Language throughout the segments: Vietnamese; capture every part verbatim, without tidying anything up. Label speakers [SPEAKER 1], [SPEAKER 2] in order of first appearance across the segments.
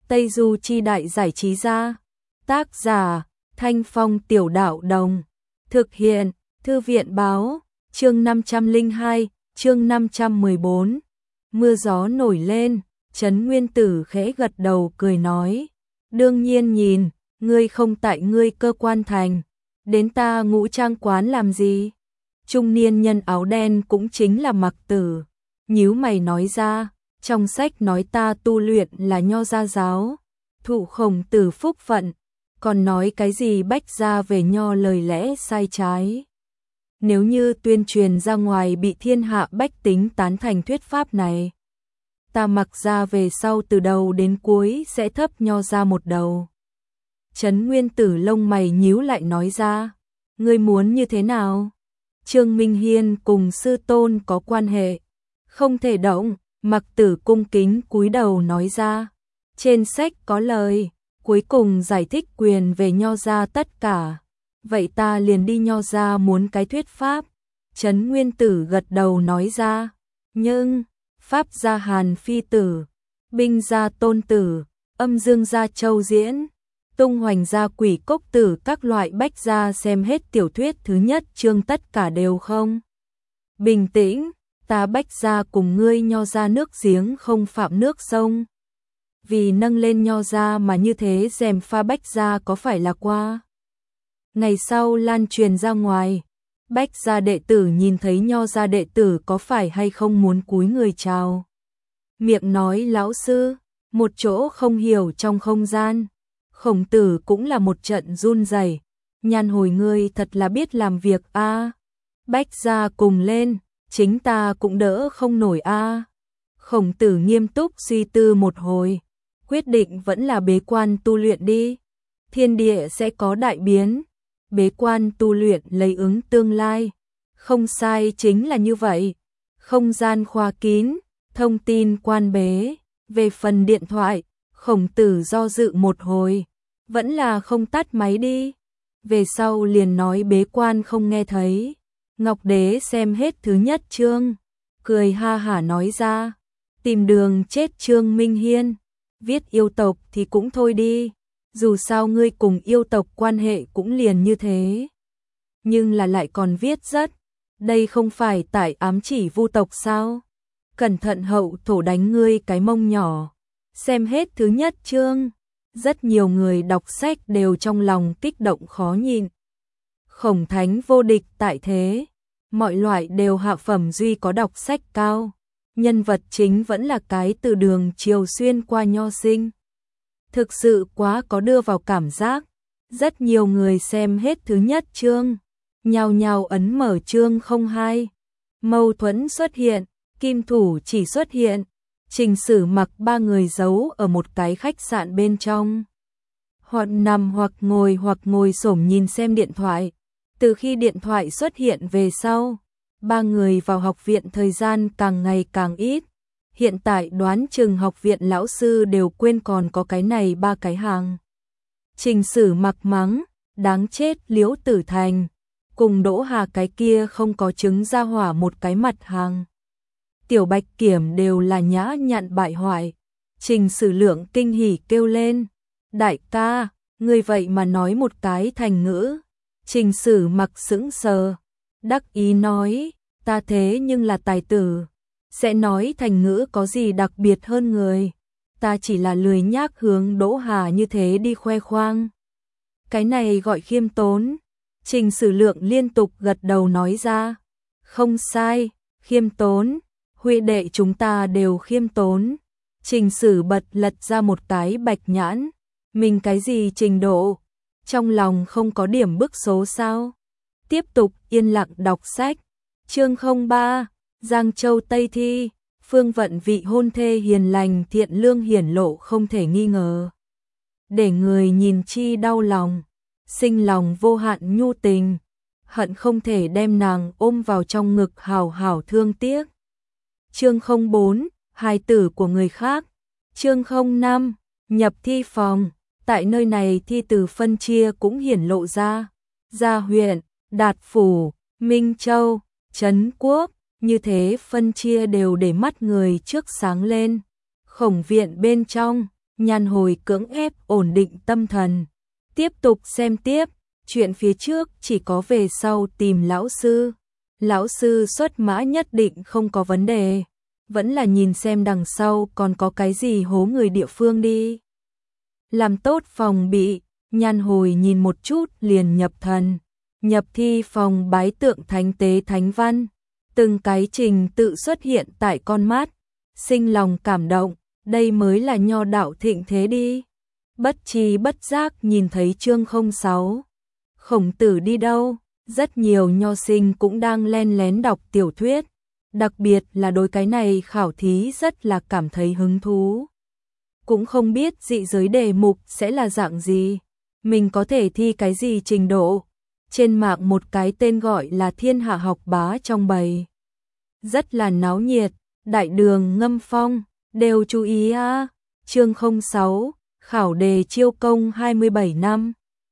[SPEAKER 1] Tây Du Chi Đại Giải Trí Gia. Tác giả Thanh Phong Tiểu Đạo Đồng. Thực hiện Thư viện Báo. Chương năm trăm lẻ hai, chương năm trăm mười bốn. Mưa gió nổi lên, Trấn Nguyên Tử khẽ gật đầu cười nói. Đương nhiên nhìn, ngươi không tại ngươi cơ quan thành. Đến ta Ngũ Trang quán làm gì? Trung niên nhân áo đen cũng chính là Mặc Tử. Nhíu mày nói ra, trong sách nói ta tu luyện là Nho gia giáo, thụ Khổng Tử phúc phận, còn nói cái gì bách gia về Nho lời lẽ sai trái. Nếu như tuyên truyền ra ngoài bị thiên hạ bách tính tán thành thuyết pháp này, ta Mặc gia về sau từ đầu đến cuối sẽ thấp Nho gia một đầu. Trấn Nguyên Tử lông mày nhíu lại nói ra, ngươi muốn như thế nào? Trương Minh Hiên cùng sư tôn có quan hệ, không thể động. Mặc Tử cung kính cúi đầu nói ra, trên sách có lời, cuối cùng giải thích quyền về Nho gia tất cả. Vậy ta liền đi Nho gia muốn cái thuyết pháp. Trấn Nguyên Tử gật đầu nói ra, nhưng pháp gia Hàn Phi Tử, binh gia Tôn Tử, âm dương gia Châu Diễn, tung hoành gia Quỷ Cốc Tử, các loại bách gia xem hết tiểu thuyết thứ nhất chương tất cả đều không bình tĩnh. Ta bách gia cùng ngươi Nho gia nước giếng không phạm nước sông. Vì nâng lên Nho gia mà như thế dèm pha bách gia có phải là qua? Ngày sau lan truyền ra ngoài, bách gia đệ tử nhìn thấy Nho gia đệ tử có phải hay không muốn cúi người chào. Miệng nói lão sư, một chỗ không hiểu trong không gian. Khổng Tử cũng là một trận run rẩy. Nhan hồi ngươi thật là biết làm việc a. À. Bách gia cùng lên, chính ta cũng đỡ không nổi a. À. Khổng Tử nghiêm túc suy tư một hồi, quyết định vẫn là bế quan tu luyện đi. Thiên địa sẽ có đại biến, bế quan tu luyện lấy ứng tương lai. Không sai, chính là như vậy. Không gian khóa kín, thông tin quan bế. Về phần điện thoại, Khổng Tử do dự một hồi, vẫn là không tắt máy đi. Về sau liền nói bế quan không nghe thấy. Ngọc Đế xem hết thứ nhất chương, cười ha hả nói ra, tìm đường chết Trương Minh Hiên, viết yêu tộc thì cũng thôi đi, dù sao ngươi cùng yêu tộc quan hệ cũng liền như thế. Nhưng là lại còn viết rất, đây không phải tại ám chỉ Vu tộc sao? Cẩn thận hậu thổ đánh ngươi cái mông nhỏ. Xem hết thứ nhất chương, rất nhiều người đọc sách đều trong lòng kích động khó nhịn. Khổng Thánh vô địch tại thế, mọi loại đều hạ phẩm, duy có đọc sách cao. Nhân vật chính vẫn là cái từ đường chiều xuyên qua nho sinh. Thực sự quá có đưa vào cảm giác. Rất nhiều người xem hết thứ nhất chương, nhào nhào ấn mở chương không hai. Mâu thuẫn xuất hiện, kim thủ chỉ xuất hiện. Trình Sử Mặc ba người giấu ở một cái khách sạn bên trong. Hoặc nằm hoặc ngồi hoặc ngồi xổm nhìn xem điện thoại. Từ khi điện thoại xuất hiện về sau, ba người vào học viện thời gian càng ngày càng ít. Hiện tại đoán chừng học viện lão sư đều quên còn có cái này ba cái hàng. Trình Sử Mặc mắng, đáng chết Liễu Tử Thành, cùng Đỗ Hà cái kia không có trứng ra hỏa một cái mặt hàng. Tiểu Bạch Kiểm đều là nhã nhặn bại hoại. Trình Sử Lượng kinh hỉ kêu lên, đại ca, ngươi vậy mà nói một cái thành ngữ. Trình Sử Mặc sững sờ, đắc ý nói, ta thế nhưng là tài tử, sẽ nói thành ngữ có gì đặc biệt hơn người, ta chỉ là lười nhác hướng Đỗ Hà như thế đi khoe khoang. Cái này gọi khiêm tốn. Trình Sử Lượng liên tục gật đầu nói ra, không sai, khiêm tốn, huệ đệ chúng ta đều khiêm tốn. Trình Sử bật lật ra một cái bạch nhãn, mình cái gì trình độ, trong lòng không có điểm bức số sao. Tiếp tục yên lặng đọc sách. Chương không ba, Giang Châu Tây Thi, Phương Vận vị hôn thê hiền lành thiện lương hiển lộ không thể nghi ngờ. Để người nhìn chi đau lòng, sinh lòng vô hạn nhu tình, hận không thể đem nàng ôm vào trong ngực hào hào thương tiếc. Chương không bốn, hài tử của người khác. Chương không năm, nhập thi phòng. Tại nơi này thi từ phân chia cũng hiển lộ ra. Gia huyện, Đạt Phủ, Minh Châu, Trấn Quốc, như thế phân chia đều để mắt người trước sáng lên. Khổng viện bên trong, Nhan Hồi cưỡng ép ổn định tâm thần, tiếp tục xem tiếp, chuyện phía trước chỉ có về sau tìm lão sư. Lão sư xuất mã nhất định không có vấn đề, vẫn là nhìn xem đằng sau còn có cái gì hố người địa phương đi. Làm tốt phòng bị, Nhan Hồi nhìn một chút liền nhập thần, nhập thi phòng bái tượng thánh tế thánh văn, từng cái trình tự xuất hiện tại con mắt, sinh lòng cảm động, đây mới là nho đạo thịnh thế đi. Bất tri bất giác nhìn thấy chương không sáu. Khổng Tử đi đâu? Rất nhiều nho sinh cũng đang len lén đọc tiểu thuyết, đặc biệt là đối cái này khảo thí rất là cảm thấy hứng thú. Cũng không biết dị giới đề mục sẽ là dạng gì, mình có thể thi cái gì trình độ. Trên mạng một cái tên gọi là Thiên Hạ học bá trong bầy. Rất là náo nhiệt, đại đường ngâm phong, đều chú ý a. Chương không sáu, khảo đề chiêu công hai mươi bảy năm.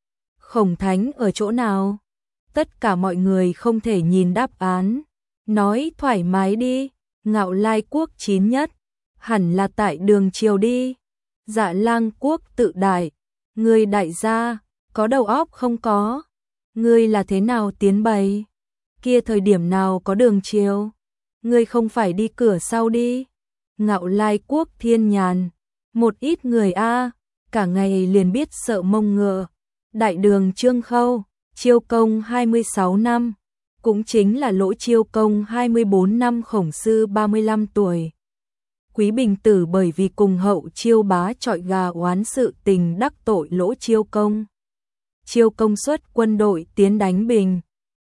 [SPEAKER 1] Khổng Thánh ở chỗ nào? Tất cả mọi người không thể nhìn đáp án. Nói thoải mái đi, Ngạo Lai quốc chín nhất, hẳn là tại đường triều đi. Dạ Lang quốc tự đại, ngươi đại gia, có đầu óc không có? Ngươi là thế nào tiến bày? Kia thời điểm nào có đường triều? Ngươi không phải đi cửa sau đi? Ngạo Lai quốc thiên nhàn, một ít người a, cả ngày liền biết sợ mông ngựa. Đại đường Trương Khâu, chiêu công hai mươi sáu năm, cũng chính là Lỗ Chiêu Công hai mươi bốn năm. Khổng Sư ba mươi lăm tuổi. Quý Bình Tử bởi vì cùng Hậu Chiêu bá chọi gà oán sự tình đắc tội Lỗ Chiêu Công. Chiêu Công xuất quân đội tiến đánh Bình,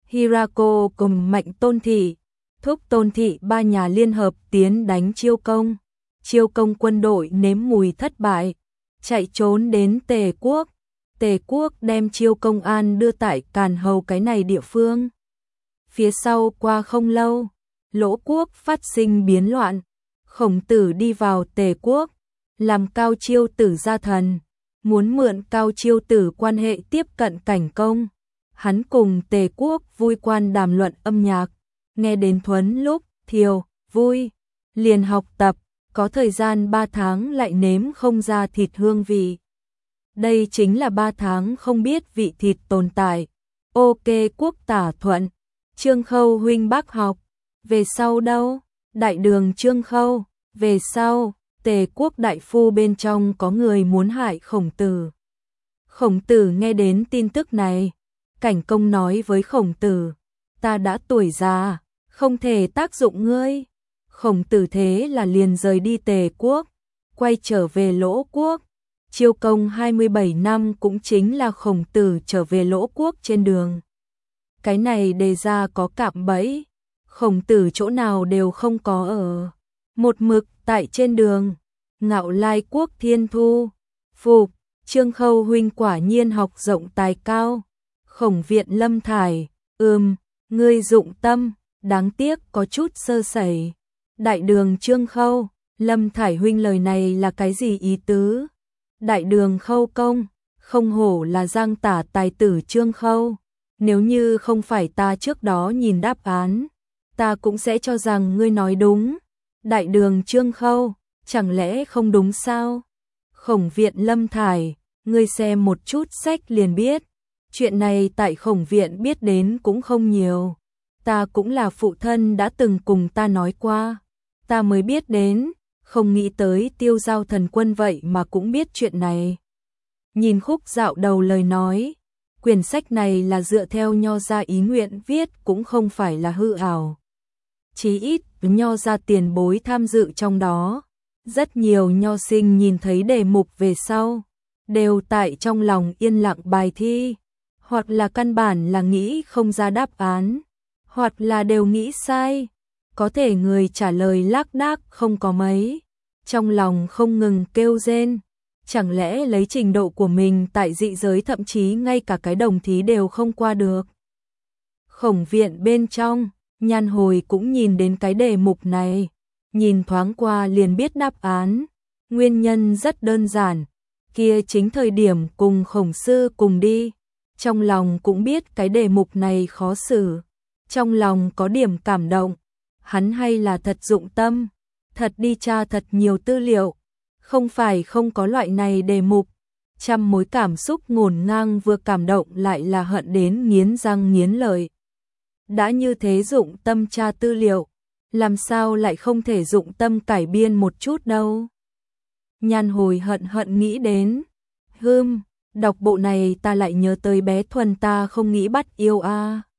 [SPEAKER 1] Hiraco cùng Mạnh Tôn Thị, Thúc Tôn Thị ba nhà liên hợp tiến đánh Chiêu Công. Chiêu Công quân đội nếm mùi thất bại, chạy trốn đến Tề quốc. Tề quốc đem Chiêu Công an đưa tại Càn Hầu cái này địa phương. Phía sau qua không lâu, Lỗ quốc phát sinh biến loạn. Khổng Tử đi vào Tề quốc, làm Cao Chiêu Tử gia thần, muốn mượn Cao Chiêu Tử quan hệ tiếp cận Cảnh Công. Hắn cùng Tề quốc vui quan đàm luận âm nhạc, nghe đến thuấn lúc, thiều, vui, liền học tập, có thời gian ba tháng lại nếm không ra thịt hương vị. Đây chính là ba tháng không biết vị thịt tồn tại. Ok quốc tả thuận, Trương Khâu huynh bác học, về sau đâu? Đại đường Trương Khâu, về sau, Tề quốc đại phu bên trong có người muốn hại Khổng Tử. Khổng Tử nghe đến tin tức này, Cảnh Công nói với Khổng Tử, ta đã tuổi già, không thể tác dụng ngươi. Khổng Tử thế là liền rời đi Tề quốc, quay trở về Lỗ quốc. Chiêu công hai mươi bảy năm cũng chính là Khổng Tử trở về Lỗ quốc trên đường. Cái này đề ra có cạm bẫy, Khổng Tử chỗ nào đều không có ở. Một mực tại trên đường, Ngạo Lai quốc thiên thu, phục, Trương Khâu huynh quả nhiên học rộng tài cao. Khổng Viện Lâm thải, ừm, ngươi dụng tâm, đáng tiếc có chút sơ sẩy. Đại đường Trương Khâu, Lâm thải huynh lời này là cái gì ý tứ? Đại đường Khâu công, không hổ là Giang Tả tài tử Trương Khâu. Nếu như không phải ta trước đó nhìn đáp án, ta cũng sẽ cho rằng ngươi nói đúng. Đại đường Trương Khâu, chẳng lẽ không đúng sao? Khổng Viện Lâm thải, ngươi xem một chút sách liền biết. Chuyện này tại Khổng Viện biết đến cũng không nhiều. Ta cũng là phụ thân đã từng cùng ta nói qua. Ta mới biết đến, không nghĩ tới Tiêu Giao thần quân vậy mà cũng biết chuyện này. Nhìn khúc dạo đầu lời nói, quyển sách này là dựa theo nho gia ý nguyện viết cũng không phải là hư ảo. Chí ít, nho gia tiền bối tham dự trong đó. Rất nhiều nho sinh nhìn thấy đề mục về sau, đều tại trong lòng yên lặng bài thi, hoặc là căn bản là nghĩ không ra đáp án, hoặc là đều nghĩ sai. Có thể người trả lời lác đác không có mấy, trong lòng không ngừng kêu rên. Chẳng lẽ lấy trình độ của mình tại dị giới thậm chí ngay cả cái đồng thí đều không qua được. Khổng Viện bên trong, Nhan Hồi cũng nhìn đến cái đề mục này, nhìn thoáng qua liền biết đáp án. Nguyên nhân rất đơn giản, kia chính thời điểm cùng Khổng sư cùng đi. Trong lòng cũng biết cái đề mục này khó xử, trong lòng có điểm cảm động. Hắn hay là thật dụng tâm, thật đi tra thật nhiều tư liệu. Không phải không có loại này đề mục, trăm mối cảm xúc ngổn ngang vừa cảm động lại là hận đến nghiến răng nghiến lợi. Đã như thế dụng tâm tra tư liệu, làm sao lại không thể dụng tâm cải biên một chút đâu. Nhan Hồi hận hận nghĩ đến, hưm, đọc bộ này ta lại nhớ tới bé Thuần ta không nghĩ bắt yêu a. À.